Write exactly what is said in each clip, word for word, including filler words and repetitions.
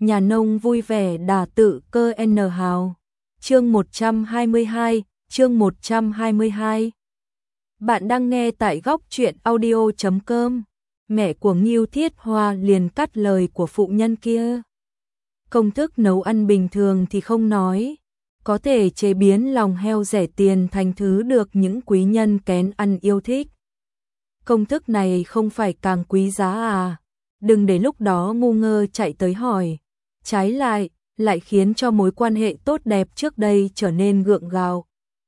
nhà nông vui vẻ đả tự cơ N hào. Chương một trăm hai mươi hai, chương một trăm hai mươi hai. Bạn đang nghe tại góc truyện audio chấm com. Mẹ của Ngưu Thiết Hoa liền cắt lời của phụ nhân kia. Công thức nấu ăn bình thường thì không nói, có thể chế biến lòng heo rẻ tiền thành thứ được những quý nhân kén ăn yêu thích. Công thức này không phải càng quý giá à? Đừng để lúc đó ngu ngơ chạy tới hỏi. Trái lại, lại khiến cho mối quan hệ tốt đẹp trước đây trở nên gượng gạo.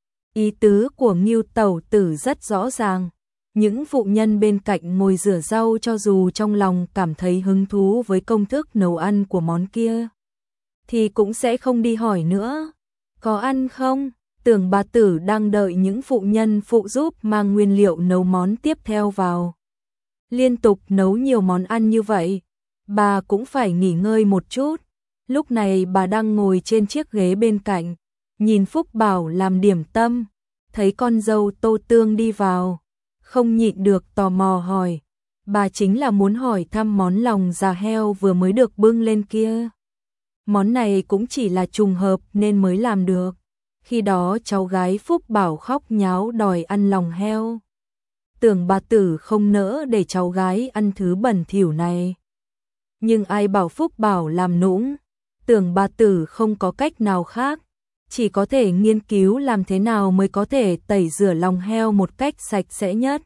Ý tứ của Ngưu tẩu tử rất rõ ràng. Những phụ nhân bên cạnh ngồi rửa rau cho dù trong lòng cảm thấy hứng thú với công thức nấu ăn của món kia, thì cũng sẽ không đi hỏi nữa. Có ăn không? Tưởng bà tử đang đợi những phụ nhân phụ giúp mang nguyên liệu nấu món tiếp theo vào. Liên tục nấu nhiều món ăn như vậy, bà cũng phải nghỉ ngơi một chút. Lúc này bà đang ngồi trên chiếc ghế bên cạnh, nhìn Phúc Bảo làm điểm tâm, thấy con dâu Tô Tương đi vào, không nhịn được tò mò hỏi. Bà chính là muốn hỏi thăm món lòng già heo vừa mới được bưng lên kia. Món này cũng chỉ là trùng hợp nên mới làm được. Khi đó cháu gái Phúc Bảo khóc nháo đòi ăn lòng heo. Tưởng bà tử không nỡ để cháu gái ăn thứ bẩn thỉu này. Nhưng ai bảo Phúc Bảo làm nũng, tưởng bà tử không có cách nào khác, chỉ có thể nghiên cứu làm thế nào mới có thể tẩy rửa lòng heo một cách sạch sẽ nhất,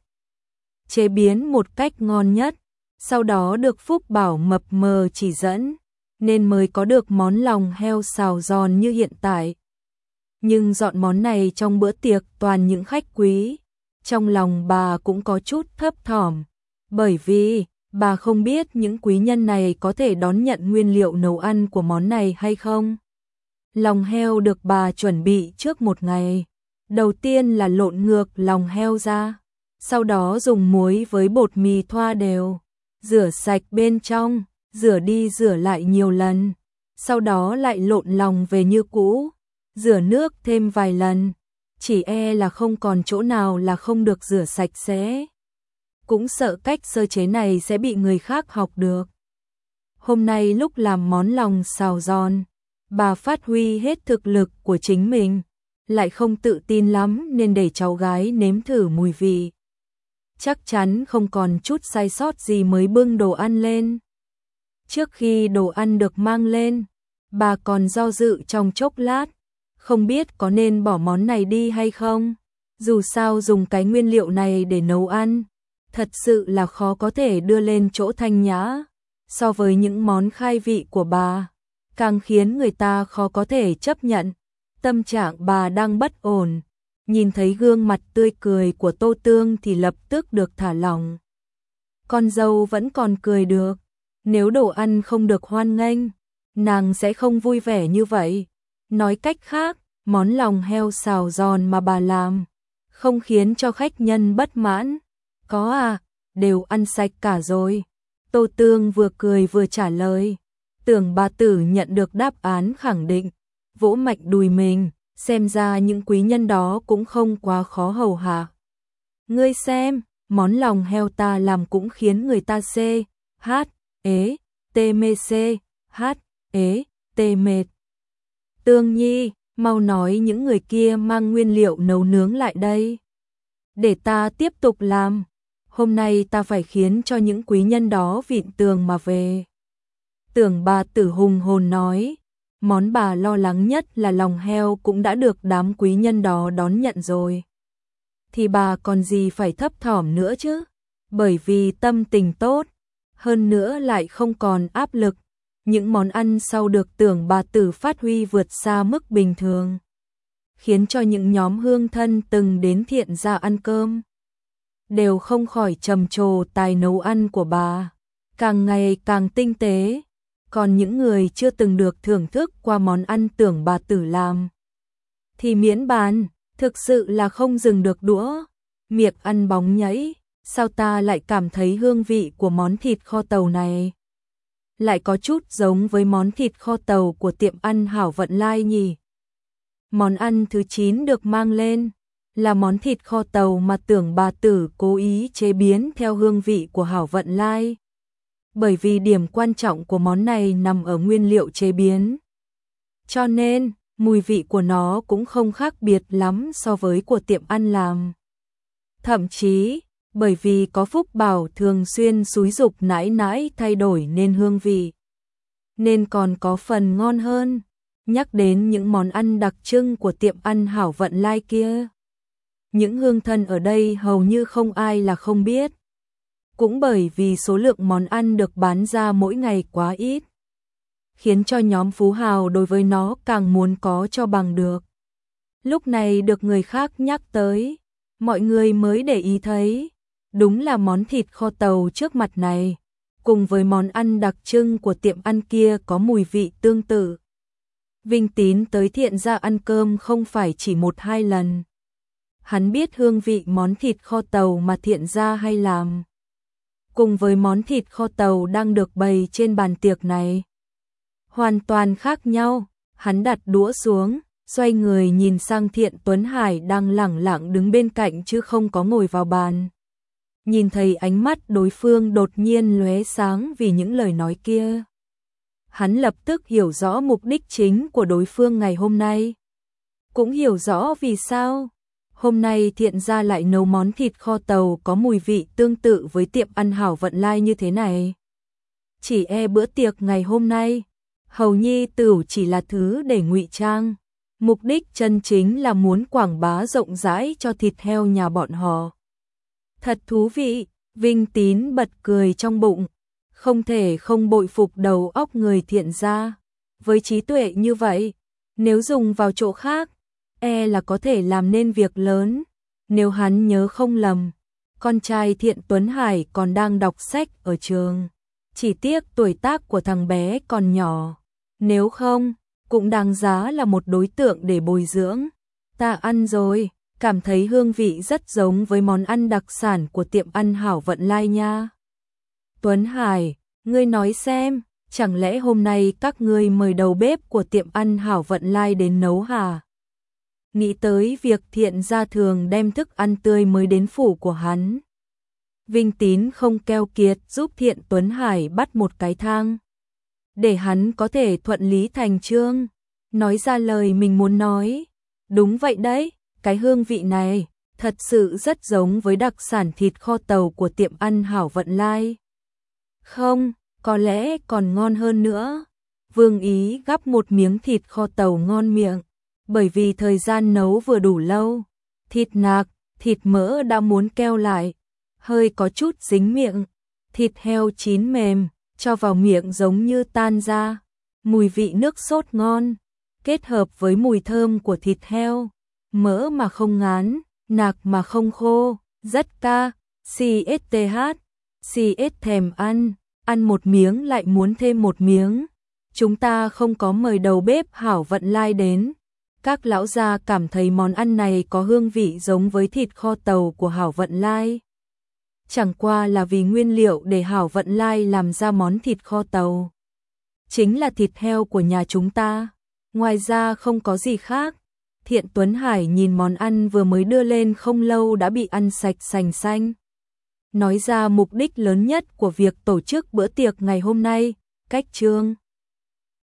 chế biến một cách ngon nhất, sau đó được Phúc Bảo mập mờ chỉ dẫn, nên mới có được món lòng heo xào giòn như hiện tại. Nhưng dọn món này trong bữa tiệc toàn những khách quý, trong lòng bà cũng có chút thấp thỏm, bởi vì bà không biết những quý nhân này có thể đón nhận nguyên liệu nấu ăn của món này hay không. Lòng heo được bà chuẩn bị trước một ngày. Đầu tiên là lộn ngược lòng heo ra, sau đó dùng muối với bột mì thoa đều, rửa sạch bên trong, rửa đi rửa lại nhiều lần, sau đó lại lộn lòng về như cũ, rửa nước thêm vài lần, chỉ e là không còn chỗ nào là không được rửa sạch sẽ. Cũng sợ cách sơ chế này sẽ bị người khác học được. Hôm nay lúc làm món lòng xào giòn, bà phát huy hết thực lực của chính mình, lại không tự tin lắm nên để cháu gái nếm thử mùi vị. Chắc chắn không còn chút sai sót gì mới bưng đồ ăn lên. Trước khi đồ ăn được mang lên, bà còn do dự trong chốc lát, không biết có nên bỏ món này đi hay không. Dù sao dùng cái nguyên liệu này để nấu ăn, thật sự là khó có thể đưa lên chỗ thanh nhã. So với những món khai vị của bà, càng khiến người ta khó có thể chấp nhận. Tâm trạng bà đang bất ổn, nhìn thấy gương mặt tươi cười của Tô Tương thì lập tức được thả lỏng. Con dâu vẫn còn cười được, nếu đồ ăn không được hoan nghênh, nàng sẽ không vui vẻ như vậy. Nói cách khác, món lòng heo xào giòn mà bà làm không khiến cho khách nhân bất mãn. Có à, đều ăn sạch cả rồi. Tô Tương vừa cười vừa trả lời. Tưởng bà tử nhận được đáp án khẳng định, vỗ mạnh đùi mình, xem ra những quý nhân đó cũng không quá khó hầu hạ. Ngươi xem, món lòng heo ta làm cũng khiến người ta xê, hát, ế, tê mê xê, hát, ế, tê mệt. Tương Nhi, mau nói những người kia mang nguyên liệu nấu nướng lại đây, để ta tiếp tục làm. Hôm nay ta phải khiến cho những quý nhân đó vịn tường mà về. Tưởng bà tử hùng hồn nói, món bà lo lắng nhất là lòng heo cũng đã được đám quý nhân đó đón nhận rồi. Thì bà còn gì phải thấp thỏm nữa chứ, bởi vì tâm tình tốt, hơn nữa lại không còn áp lực. Những món ăn sau được tưởng bà tử phát huy vượt xa mức bình thường, khiến cho những nhóm hương thân từng đến thiện gia ăn cơm đều không khỏi trầm trồ tài nấu ăn của bà, càng ngày càng tinh tế. Còn những người chưa từng được thưởng thức qua món ăn tưởng bà tử làm thì miễn bàn, thực sự là không dừng được đũa, miệng ăn bóng nhảy. Sao ta lại cảm thấy hương vị của món thịt kho tàu này lại có chút giống với món thịt kho tàu của tiệm ăn Hảo Vận Lai nhỉ? Món ăn thứ chín được mang lên là món thịt kho tàu mà tưởng bà tử cố ý chế biến theo hương vị của Hảo Vận Lai. bởi vì điểm quan trọng của món này nằm ở nguyên liệu chế biến. Cho nên, mùi vị của nó cũng không khác biệt lắm so với của tiệm ăn làm. Thậm chí, bởi vì có Phúc Bảo thường xuyên xúi giục nãi nãi thay đổi nên hương vị, nên còn có phần ngon hơn. Nhắc đến những món ăn đặc trưng của tiệm ăn Hảo Vận Lai kia, những hương thân ở đây hầu như không ai là không biết. Cũng bởi vì số lượng món ăn được bán ra mỗi ngày quá ít, khiến cho nhóm phú hào đối với nó càng muốn có cho bằng được. Lúc này được người khác nhắc tới, mọi người mới để ý thấy, đúng là món thịt kho tàu trước mặt này, cùng với món ăn đặc trưng của tiệm ăn kia có mùi vị tương tự. Vinh Tín tới Thiện Gia ăn cơm không phải chỉ một hai lần. Hắn biết hương vị món thịt kho tàu mà Thiện Gia hay làm, cùng với món thịt kho tàu đang được bày trên bàn tiệc này, hoàn toàn khác nhau. Hắn đặt đũa xuống, xoay người nhìn sang Thiện Tuấn Hải đang lẳng lặng đứng bên cạnh chứ không có ngồi vào bàn. Nhìn thấy ánh mắt đối phương đột nhiên lóe sáng vì những lời nói kia, hắn lập tức hiểu rõ mục đích chính của đối phương ngày hôm nay. Cũng hiểu rõ vì sao hôm nay Thiện Gia lại nấu món thịt kho tàu có mùi vị tương tự với tiệm ăn Hảo Vận Lai như thế này. Chỉ e bữa tiệc ngày hôm nay, hầu nhi tửu chỉ là thứ để ngụy trang. Mục đích chân chính là muốn quảng bá rộng rãi cho thịt heo nhà bọn họ. Thật thú vị, Vinh Tín bật cười trong bụng, không thể không bội phục đầu óc người Thiện Gia. Với trí tuệ như vậy, nếu dùng vào chỗ khác, e là có thể làm nên việc lớn. Nếu hắn nhớ không lầm, con trai Thiện Tuấn Hải còn đang đọc sách ở trường. Chỉ tiếc tuổi tác của thằng bé còn nhỏ. Nếu không, cũng đáng giá là một đối tượng để bồi dưỡng. Ta ăn rồi, cảm thấy hương vị rất giống với món ăn đặc sản của tiệm ăn Hảo Vận Lai nha. Tuấn Hải, ngươi nói xem, chẳng lẽ hôm nay các ngươi mời đầu bếp của tiệm ăn Hảo Vận Lai đến nấu hả? Nghĩ tới việc Thiện Gia thường đem thức ăn tươi mới đến phủ của hắn, Vinh Tín không keo kiệt giúp Thiện Tuấn Hải bắt một cái thang, để hắn có thể thuận lý thành chương, nói ra lời mình muốn nói. Đúng vậy đấy, cái hương vị này thật sự rất giống với đặc sản thịt kho tàu của tiệm ăn Hảo Vận Lai. Không, có lẽ còn ngon hơn nữa. Vương Ý gắp một miếng thịt kho tàu ngon miệng, bởi vì thời gian nấu vừa đủ lâu, thịt nạc, thịt mỡ đã muốn keo lại, hơi có chút dính miệng. Thịt heo chín mềm, cho vào miệng giống như tan ra, mùi vị nước sốt ngon, kết hợp với mùi thơm của thịt heo, mỡ mà không ngán, nạc mà không khô, rất ca, CSTH, CS thèm ăn, ăn một miếng lại muốn thêm một miếng. Chúng ta không có mời đầu bếp Hảo Vận Lai đến. Các lão gia cảm thấy món ăn này có hương vị giống với thịt kho tàu của Hảo Vận Lai. Chẳng qua là vì nguyên liệu để Hảo Vận Lai làm ra món thịt kho tàu chính là thịt heo của nhà chúng ta, ngoài ra không có gì khác. Thiện Tuấn Hải nhìn món ăn vừa mới đưa lên không lâu đã bị ăn sạch sành xanh, nói ra mục đích lớn nhất của việc tổ chức bữa tiệc ngày hôm nay, cách trương.